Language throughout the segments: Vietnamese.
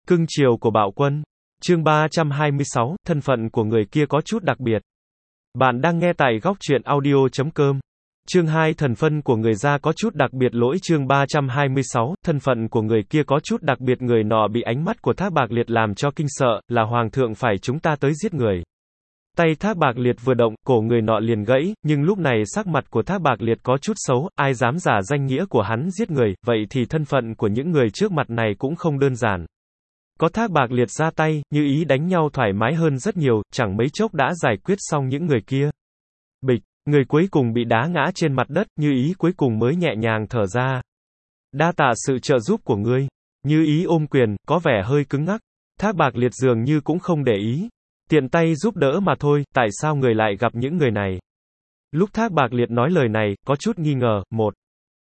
Cưng chiều của Bạo Quân. Chương 326, thân phận của người kia có chút đặc biệt. Bạn đang nghe tại góc truyện audio.com. Chương 2, thần phân của người da có chút đặc biệt. Lỗi chương 326, thân phận của người kia có chút đặc biệt. Người nọ bị ánh mắt của Thác Bạc Liệt làm cho kinh sợ, là hoàng thượng phải chúng ta tới giết người. Tay Thác Bạc Liệt vừa động, cổ người nọ liền gãy, nhưng lúc này sắc mặt của Thác Bạc Liệt có chút xấu, ai dám giả danh nghĩa của hắn giết người, vậy thì thân phận của những người trước mặt này cũng không đơn giản. Có Thác Bạc Liệt ra tay, Như Ý đánh nhau thoải mái hơn rất nhiều, chẳng mấy chốc đã giải quyết xong những người kia. Bịch, người cuối cùng bị đá ngã trên mặt đất, Như Ý cuối cùng mới nhẹ nhàng thở ra. Đa tạ sự trợ giúp của ngươi. Như Ý ôm quyền, có vẻ hơi cứng ngắc. Thác Bạc Liệt dường như cũng không để ý. Tiện tay giúp đỡ mà thôi, tại sao người lại gặp những người này? Lúc Thác Bạc Liệt nói lời này, có chút nghi ngờ. 1.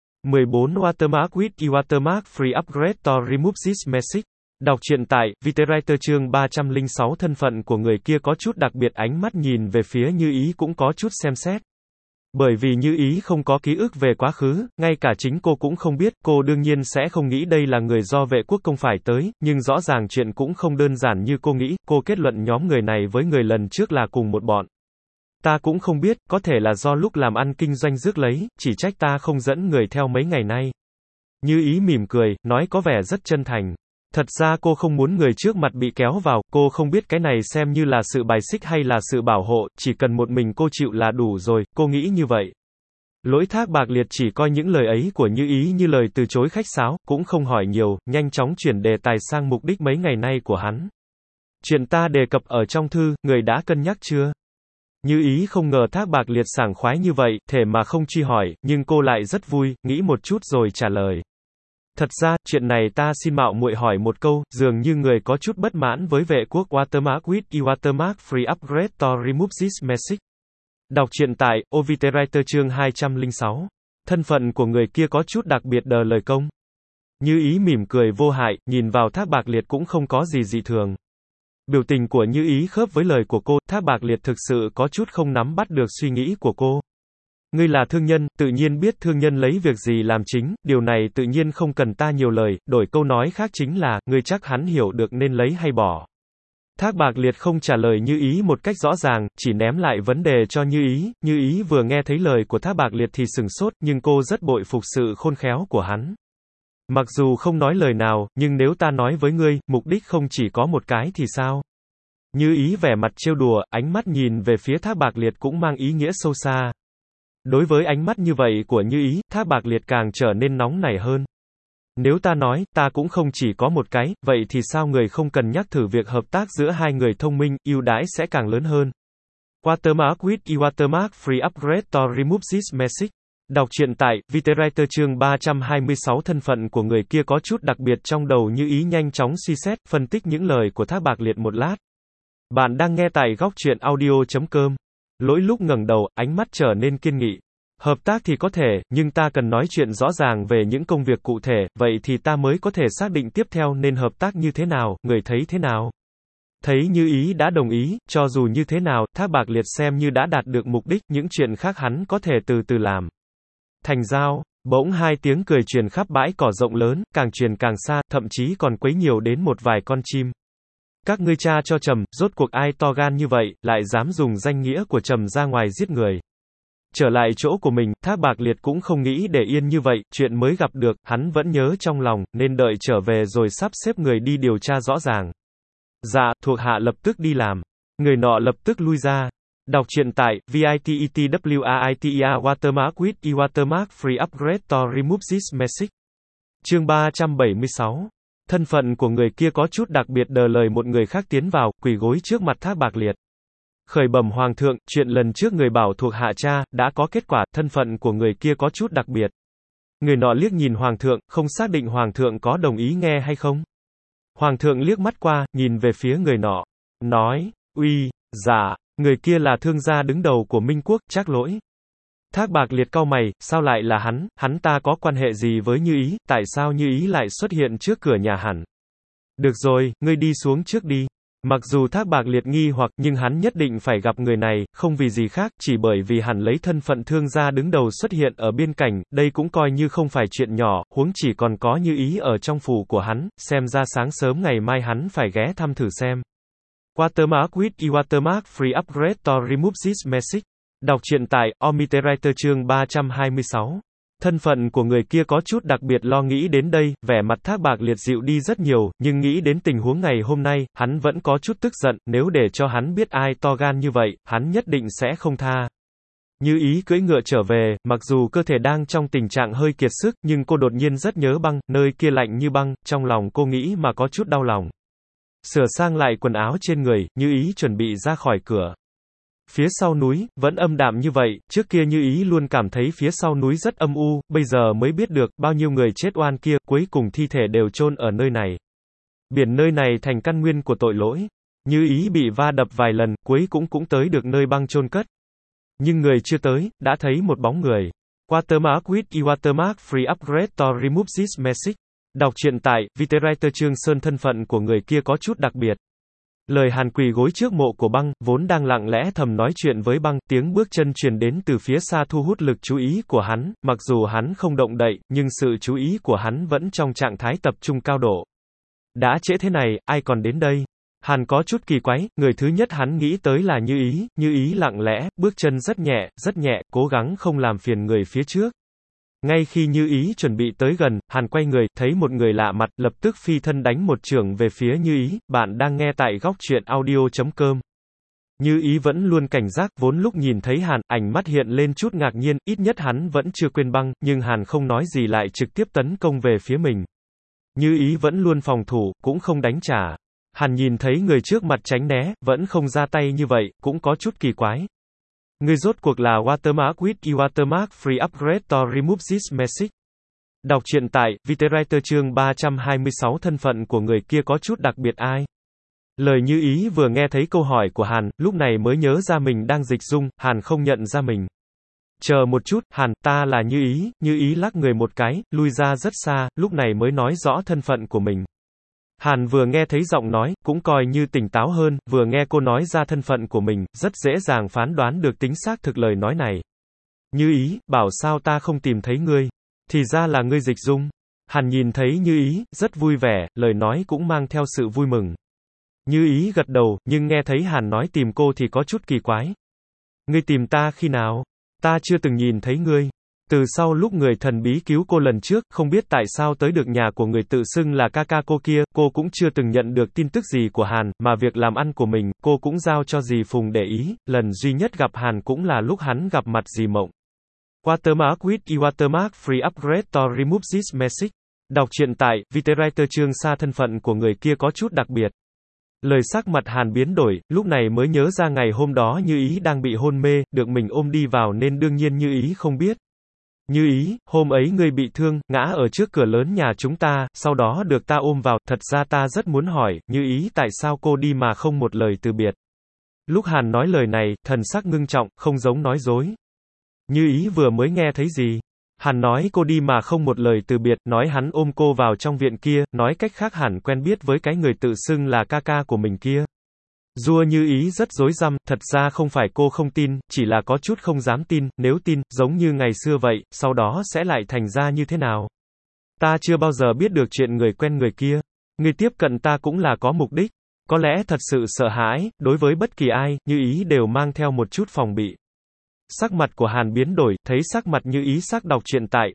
14 Watermark with e-Watermark free upgrade to remove this message. Đọc truyện tại Vietwriter chương 306. Thân phận của người kia có chút đặc biệt. Ánh mắt nhìn về phía Như Ý cũng có chút xem xét. Bởi vì Như Ý không có ký ức về quá khứ, ngay cả chính cô cũng không biết, cô đương nhiên sẽ không nghĩ đây là người do vệ quốc công phải tới, nhưng rõ ràng chuyện cũng không đơn giản như cô nghĩ, cô kết luận nhóm người này với người lần trước là cùng một bọn. Ta cũng không biết, có thể là do lúc làm ăn kinh doanh rước lấy, chỉ trách ta không dẫn người theo mấy ngày nay. Như Ý mỉm cười, nói có vẻ rất chân thành. Thật ra cô không muốn người trước mặt bị kéo vào, cô không biết cái này xem như là sự bài xích hay là sự bảo hộ, chỉ cần một mình cô chịu là đủ rồi, cô nghĩ như vậy. Lỗi Thác Bạc Liệt chỉ coi những lời ấy của Như Ý như lời từ chối khách sáo, cũng không hỏi nhiều, nhanh chóng chuyển đề tài sang mục đích mấy ngày nay của hắn. Chuyện ta đề cập ở trong thư, người đã cân nhắc chưa? Như Ý không ngờ Thác Bạc Liệt sảng khoái như vậy, thể mà không truy hỏi, nhưng cô lại rất vui, nghĩ một chút rồi trả lời. Thật ra, chuyện này ta xin mạo muội hỏi một câu, dường như người có chút bất mãn với vệ quốc Watermark with e-Watermark free upgrade to remove this message. Đọc truyện tại Vietwriter chương 206. Thân phận của người kia có chút đặc biệt. Đờ lời công. Như Ý mỉm cười vô hại, nhìn vào Thác Bạc Liệt cũng không có gì dị thường. Biểu tình của Như Ý khớp với lời của cô, Thác Bạc Liệt thực sự có chút không nắm bắt được suy nghĩ của cô. Ngươi là thương nhân, tự nhiên biết thương nhân lấy việc gì làm chính, điều này tự nhiên không cần ta nhiều lời, đổi câu nói khác chính là, ngươi chắc hắn hiểu được nên lấy hay bỏ. Thác Bạc Liệt không trả lời Như Ý một cách rõ ràng, chỉ ném lại vấn đề cho Như Ý vừa nghe thấy lời của Thác Bạc Liệt thì sừng sốt, nhưng cô rất bội phục sự khôn khéo của hắn. Mặc dù không nói lời nào, nhưng nếu ta nói với ngươi, mục đích không chỉ có một cái thì sao? Như Ý vẻ mặt trêu đùa, ánh mắt nhìn về phía Thác Bạc Liệt cũng mang ý nghĩa sâu xa. Đối với ánh mắt như vậy của Như Ý, Thác Bạc Liệt càng trở nên nóng nảy hơn. Nếu ta nói, ta cũng không chỉ có một cái, vậy thì sao người không cần nhắc thử việc hợp tác giữa hai người thông minh, ưu đãi sẽ càng lớn hơn. Watermark with e-Watermark free upgrade to remove this message. Đọc truyện tại Vietwriter chương 326. Thân phận của người kia có chút đặc biệt. Trong đầu Như Ý nhanh chóng suy xét, phân tích những lời của Thác Bạc Liệt một lát. Bạn đang nghe tại góc truyện audio.com. Lỗi lúc ngẩng đầu, ánh mắt trở nên kiên nghị. Hợp tác thì có thể, nhưng ta cần nói chuyện rõ ràng về những công việc cụ thể, vậy thì ta mới có thể xác định tiếp theo nên hợp tác như thế nào, người thấy thế nào. Thấy Như Ý đã đồng ý, cho dù như thế nào, Thác Bạc Liệt xem như đã đạt được mục đích, những chuyện khác hắn có thể từ từ làm. Thành giao, bỗng hai tiếng cười truyền khắp bãi cỏ rộng lớn, càng truyền càng xa, thậm chí còn quấy nhiều đến một vài con chim. Các ngươi cha cho Trầm, rốt cuộc ai to gan như vậy, lại dám dùng danh nghĩa của Trầm ra ngoài giết người. Trở lại chỗ của mình, Thác Bạc Liệt cũng không nghĩ để yên như vậy, chuyện mới gặp được, hắn vẫn nhớ trong lòng, nên đợi trở về rồi sắp xếp người đi điều tra rõ ràng. Dạ, thuộc hạ lập tức đi làm. Người nọ lập tức lui ra. Đọc truyện tại Vietwriter Watermark with e-Watermark free upgrade to remove this message. Chương 376. Thân phận của người kia có chút đặc biệt. Đờ lời một người khác tiến vào, quỳ gối trước mặt Thác Bạc Liệt. Khởi bẩm hoàng thượng, chuyện lần trước người bảo thuộc hạ cha, đã có kết quả, thân phận của người kia có chút đặc biệt. Người nọ liếc nhìn hoàng thượng, không xác định hoàng thượng có đồng ý nghe hay không. Hoàng thượng liếc mắt qua, nhìn về phía người nọ. Nói, uy, dạ, người kia là thương gia đứng đầu của Minh Quốc, Trác Lỗi. Thác Bạc Liệt cau mày, sao lại là hắn ta có quan hệ gì với Như Ý, tại sao Như Ý lại xuất hiện trước cửa nhà hẳn? Được rồi, ngươi đi xuống trước đi. Mặc dù Thác Bạc Liệt nghi hoặc, nhưng hắn nhất định phải gặp người này, không vì gì khác, chỉ bởi vì hắn lấy thân phận thương gia đứng đầu xuất hiện ở biên cảnh, đây cũng coi như không phải chuyện nhỏ, huống chỉ còn có Như Ý ở trong phủ của hắn, xem ra sáng sớm ngày mai hắn phải ghé thăm thử xem. Watermark with e-Watermark Free Upgrade to Remove this message. Đọc truyện tại Omnitewriter chương 326. Thân phận của người kia có chút đặc biệt. Lo nghĩ đến đây, vẻ mặt Thác Bạc Liệt dịu đi rất nhiều, nhưng nghĩ đến tình huống ngày hôm nay, hắn vẫn có chút tức giận, nếu để cho hắn biết ai to gan như vậy, hắn nhất định sẽ không tha. Như Ý cưỡi ngựa trở về, mặc dù cơ thể đang trong tình trạng hơi kiệt sức, nhưng cô đột nhiên rất nhớ băng, nơi kia lạnh như băng, trong lòng cô nghĩ mà có chút đau lòng. Sửa sang lại quần áo trên người, Như Ý chuẩn bị ra khỏi cửa. Phía sau núi, vẫn âm đạm như vậy, trước kia Như Ý luôn cảm thấy phía sau núi rất âm u, bây giờ mới biết được, bao nhiêu người chết oan kia, cuối cùng thi thể đều chôn ở nơi này. Biển nơi này thành căn nguyên của tội lỗi. Như Ý bị va đập vài lần, cuối cũng tới được nơi băng chôn cất. Nhưng người chưa tới, đã thấy một bóng người. Watermark with e-Watermark Free Upgrade to Remove this message. Đọc truyện tại Vitewriter chương Sơn. Thân phận của người kia có chút đặc biệt. Lời Hàn quỳ gối trước mộ của băng, vốn đang lặng lẽ thầm nói chuyện với băng, tiếng bước chân truyền đến từ phía xa thu hút lực chú ý của hắn, mặc dù hắn không động đậy, nhưng sự chú ý của hắn vẫn trong trạng thái tập trung cao độ. Đã trễ thế này, ai còn đến đây? Hàn có chút kỳ quái, người thứ nhất hắn nghĩ tới là Như Ý lặng lẽ, bước chân rất nhẹ, cố gắng không làm phiền người phía trước. Ngay khi Như Ý chuẩn bị tới gần, Hàn quay người, thấy một người lạ mặt, lập tức phi thân đánh một chưởng về phía Như Ý. Bạn đang nghe tại góc truyện audio.com. Như Ý vẫn luôn cảnh giác, vốn lúc nhìn thấy Hàn, ánh mắt hiện lên chút ngạc nhiên, ít nhất hắn vẫn chưa quên băng, nhưng Hàn không nói gì lại trực tiếp tấn công về phía mình. Như Ý vẫn luôn phòng thủ, cũng không đánh trả. Hàn nhìn thấy người trước mặt tránh né, vẫn không ra tay như vậy, cũng có chút kỳ quái. Người rốt cuộc là Watermark with e-Watermark Free Upgrade to Remove this message. Đọc truyện tại Vitewriter chương 326. Thân phận của người kia có chút đặc biệt ai? Lời Như Ý vừa nghe thấy câu hỏi của Hàn, lúc này mới nhớ ra mình đang dịch dung, Hàn không nhận ra mình. Chờ một chút, Hàn, ta là Như Ý lắc người một cái, lui ra rất xa, lúc này mới nói rõ thân phận của mình. Hàn vừa nghe thấy giọng nói, cũng coi như tỉnh táo hơn, vừa nghe cô nói ra thân phận của mình, rất dễ dàng phán đoán được tính xác thực lời nói này. Như Ý, bảo sao ta không tìm thấy ngươi? Thì ra là ngươi dịch dung. Hàn nhìn thấy Như Ý, rất vui vẻ, lời nói cũng mang theo sự vui mừng. Như Ý gật đầu, nhưng nghe thấy Hàn nói tìm cô thì có chút kỳ quái. Ngươi tìm ta khi nào? Ta chưa từng nhìn thấy ngươi. Từ sau lúc người thần bí cứu cô lần trước, không biết tại sao tới được nhà của người tự xưng là ca ca cô kia, cô cũng chưa từng nhận được tin tức gì của Hàn, mà việc làm ăn của mình, cô cũng giao cho dì Phùng để ý, lần duy nhất gặp Hàn cũng là lúc hắn gặp mặt dì Mộng. Watermark with e-Watermark Free Upgrade to Remove this message. Đọc truyện tại Vitewriter chương Xa. Thân phận của người kia có chút đặc biệt. Lời sắc mặt Hàn biến đổi, lúc này mới nhớ ra ngày hôm đó Như Ý đang bị hôn mê, được mình ôm đi vào nên đương nhiên Như Ý không biết. Như Ý, hôm ấy ngươi bị thương, ngã ở trước cửa lớn nhà chúng ta, sau đó được ta ôm vào, thật ra ta rất muốn hỏi, Như Ý tại sao cô đi mà không một lời từ biệt. Lúc Hàn nói lời này, thần sắc ngưng trọng, không giống nói dối. Như Ý vừa mới nghe thấy gì? Hàn nói cô đi mà không một lời từ biệt, nói hắn ôm cô vào trong viện kia, nói cách khác hẳn quen biết với cái người tự xưng là ca ca của mình kia. Dua Như Ý rất rối rắm, thật ra không phải cô không tin, chỉ là có chút không dám tin, nếu tin, giống như ngày xưa vậy, sau đó sẽ lại thành ra như thế nào? Ta chưa bao giờ biết được chuyện người quen người kia. Người tiếp cận ta cũng là có mục đích. Có lẽ thật sự sợ hãi, đối với bất kỳ ai, Như Ý đều mang theo một chút phòng bị. Sắc mặt của Hàn biến đổi, thấy sắc mặt Như Ý sắc. Đọc truyện tại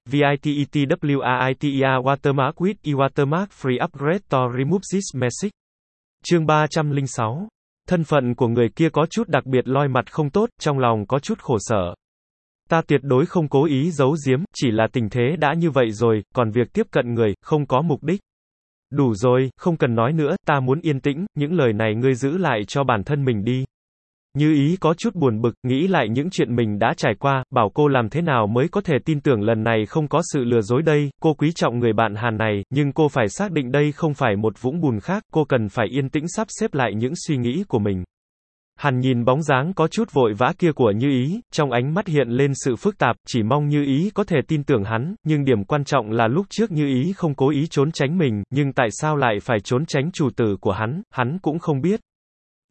VITETWAITEA Watermark with e-Watermark Free Upgrade to Remove this message. Chương 306. Thân phận của người kia có chút đặc biệt. Loi mặt không tốt, trong lòng có chút khổ sở. Ta tuyệt đối không cố ý giấu giếm, chỉ là tình thế đã như vậy rồi, còn việc tiếp cận người, không có mục đích. Đủ rồi, không cần nói nữa, ta muốn yên tĩnh, những lời này ngươi giữ lại cho bản thân mình đi. Như Ý có chút buồn bực, nghĩ lại những chuyện mình đã trải qua, bảo cô làm thế nào mới có thể tin tưởng lần này không có sự lừa dối đây, cô quý trọng người bạn Hàn này, nhưng cô phải xác định đây không phải một vũng bùn khác, cô cần phải yên tĩnh sắp xếp lại những suy nghĩ của mình. Hàn nhìn bóng dáng có chút vội vã kia của Như Ý, trong ánh mắt hiện lên sự phức tạp, chỉ mong Như Ý có thể tin tưởng hắn, nhưng điểm quan trọng là lúc trước Như Ý không cố ý trốn tránh mình, nhưng tại sao lại phải trốn tránh chủ tử của hắn cũng không biết.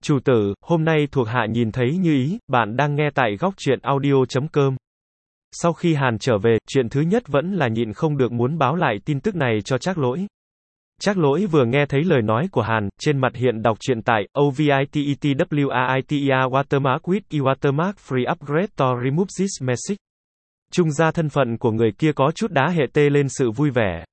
Chủ tử, hôm nay thuộc hạ nhìn thấy như ý, bạn đang nghe tại góc truyện audio.com. Sau khi Hàn trở về, chuyện thứ nhất vẫn là nhịn không được muốn báo lại tin tức này cho Trác Lỗi. Trác Lỗi vừa nghe thấy lời nói của Hàn, trên mặt hiện đọc truyện tại OVITETWAITEA Watermark with E-Watermark Free Upgrade to Remove this message. Trung ra thân phận của người kia có chút đá hệ tê lên sự vui vẻ.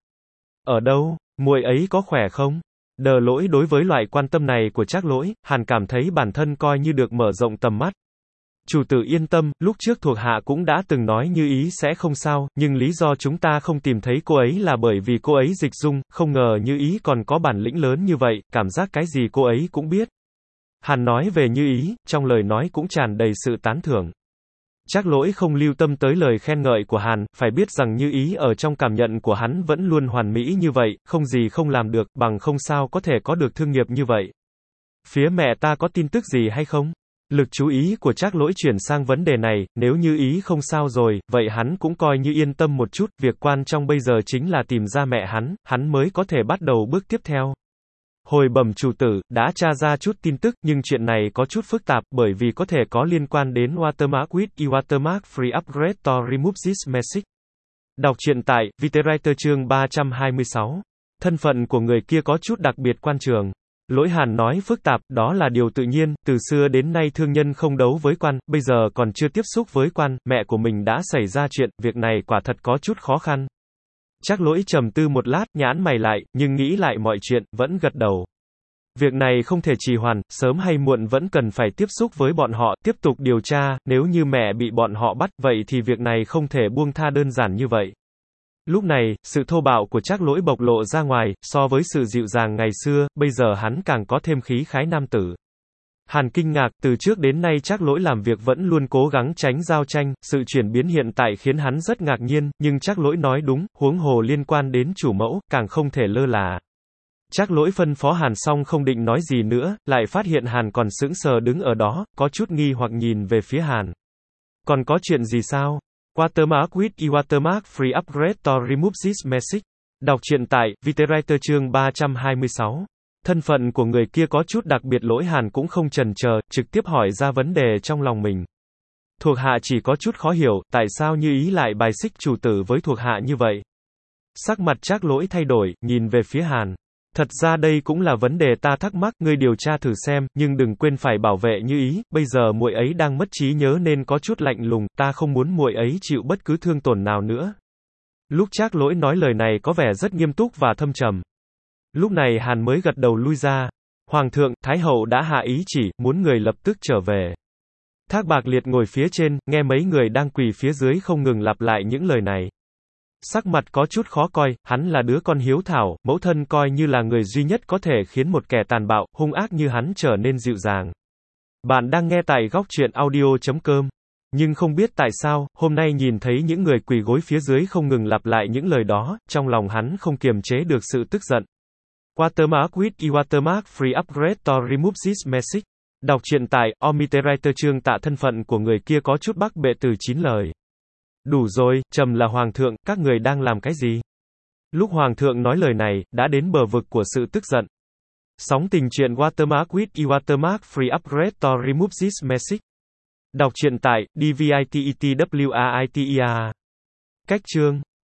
Ở đâu, muội ấy có khỏe không? Đờ Lỗi đối với loại quan tâm này của Trác Lỗi, Hàn cảm thấy bản thân coi như được mở rộng tầm mắt. Chủ tử yên tâm, lúc trước thuộc hạ cũng đã từng nói như ý sẽ không sao, nhưng lý do chúng ta không tìm thấy cô ấy là bởi vì cô ấy dịch dung, không ngờ như ý còn có bản lĩnh lớn như vậy, cảm giác cái gì cô ấy cũng biết. Hàn nói về như ý, trong lời nói cũng tràn đầy sự tán thưởng. Trác Lỗi không lưu tâm tới lời khen ngợi của Hàn, phải biết rằng như ý ở trong cảm nhận của hắn vẫn luôn hoàn mỹ như vậy, không gì không làm được, bằng không sao có thể có được thương nghiệp như vậy. Phía mẹ ta có tin tức gì hay không? Lực chú ý của Trác Lỗi chuyển sang vấn đề này, nếu như ý không sao rồi, vậy hắn cũng coi như yên tâm một chút, việc quan trọng bây giờ chính là tìm ra mẹ hắn mới có thể bắt đầu bước tiếp theo. Hồi bẩm chủ tử, đã tra ra chút tin tức, nhưng chuyện này có chút phức tạp, bởi vì có thể có liên quan đến Watermark with E-Watermark Free Upgrade to Remove this message. Đọc truyện tại Vietwriter chương 326. Thân phận của người kia có chút đặc biệt quan trường. Lỗi Hàn nói phức tạp, đó là điều tự nhiên, từ xưa đến nay thương nhân không đấu với quan, bây giờ còn chưa tiếp xúc với quan, mẹ của mình đã xảy ra chuyện, việc này quả thật có chút khó khăn. Trác Lỗi trầm tư một lát, nhãn mày lại, nhưng nghĩ lại mọi chuyện, vẫn gật đầu. Việc này không thể trì hoãn, sớm hay muộn vẫn cần phải tiếp xúc với bọn họ, tiếp tục điều tra, nếu như mẹ bị bọn họ bắt, vậy thì việc này không thể buông tha đơn giản như vậy. Lúc này, sự thô bạo của Trác Lỗi bộc lộ ra ngoài, so với sự dịu dàng ngày xưa, bây giờ hắn càng có thêm khí khái nam tử. Hàn kinh ngạc, từ trước đến nay Trác Lỗi làm việc vẫn luôn cố gắng tránh giao tranh, sự chuyển biến hiện tại khiến hắn rất ngạc nhiên, nhưng Trác Lỗi nói đúng, huống hồ liên quan đến chủ mẫu, càng không thể lơ là. Trác Lỗi phân phó Hàn xong không định nói gì nữa, lại phát hiện Hàn còn sững sờ đứng ở đó, có chút nghi hoặc nhìn về phía Hàn. Còn có chuyện gì sao? Watermark with E-Watermark Free Upgrade to Remove this message. Đọc truyện tại Vietwriter chương 326. Thân phận của người kia có chút đặc biệt, Lỗi Hàn cũng không chần chờ, trực tiếp hỏi ra vấn đề trong lòng mình. Thuộc hạ chỉ có chút khó hiểu, tại sao như ý lại bài xích chủ tử với thuộc hạ như vậy? Sắc mặt Trác Lỗi thay đổi, nhìn về phía Hàn. Thật ra đây cũng là vấn đề ta thắc mắc, ngươi điều tra thử xem, nhưng đừng quên phải bảo vệ như ý, bây giờ muội ấy đang mất trí nhớ nên có chút lạnh lùng, ta không muốn muội ấy chịu bất cứ thương tổn nào nữa. Lúc Trác Lỗi nói lời này có vẻ rất nghiêm túc và thâm trầm. Lúc này Hàn mới gật đầu lui ra. Hoàng thượng, Thái hậu đã hạ ý chỉ, muốn người lập tức trở về. Thác Bạc Liệt ngồi phía trên, nghe mấy người đang quỳ phía dưới không ngừng lặp lại những lời này. Sắc mặt có chút khó coi, hắn là đứa con hiếu thảo, mẫu thân coi như là người duy nhất có thể khiến một kẻ tàn bạo, hung ác như hắn trở nên dịu dàng. Bạn đang nghe tại góc truyện audio.com. Nhưng không biết tại sao, hôm nay nhìn thấy những người quỳ gối phía dưới không ngừng lặp lại những lời đó, trong lòng hắn không kiềm chế được sự tức giận. Watermark with E-Watermark Free Upgrade to Remove this message. Đọc truyện tại Omiterwriter chương tạ thân phận của người kia có chút bắc bệ từ 9 lời. Đủ rồi, trầm là hoàng thượng, các người đang làm cái gì? Lúc hoàng thượng nói lời này, đã đến bờ vực của sự tức giận. Sóng tình truyện Watermark with E-Watermark Free Upgrade to Remove this message. Đọc truyện tại DVITETWAITEA. Cách chương